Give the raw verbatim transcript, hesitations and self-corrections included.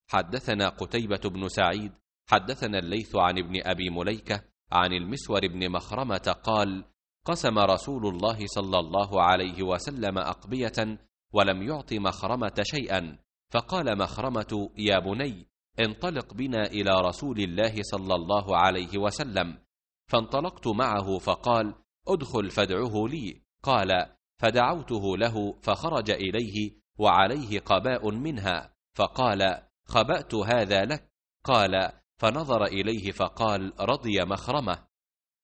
حدثنا قتيبة بن سعيد حدثنا الليث عن ابن أبي مليكة عن المسور بن مخرمة قال: قسم رسول الله صلى الله عليه وسلم أقبية ولم يعط مخرمة شيئا، فقال مخرمة: يا بني انطلق بنا إلى رسول الله صلى الله عليه وسلم. فانطلقت معه فقال: ادخل فادعه لي. قال: فدعوته له فخرج إليه وعليه قباء منها، فقال: خبأت هذا لك. قال: فنظر إليه فقال: رضي مخرمة.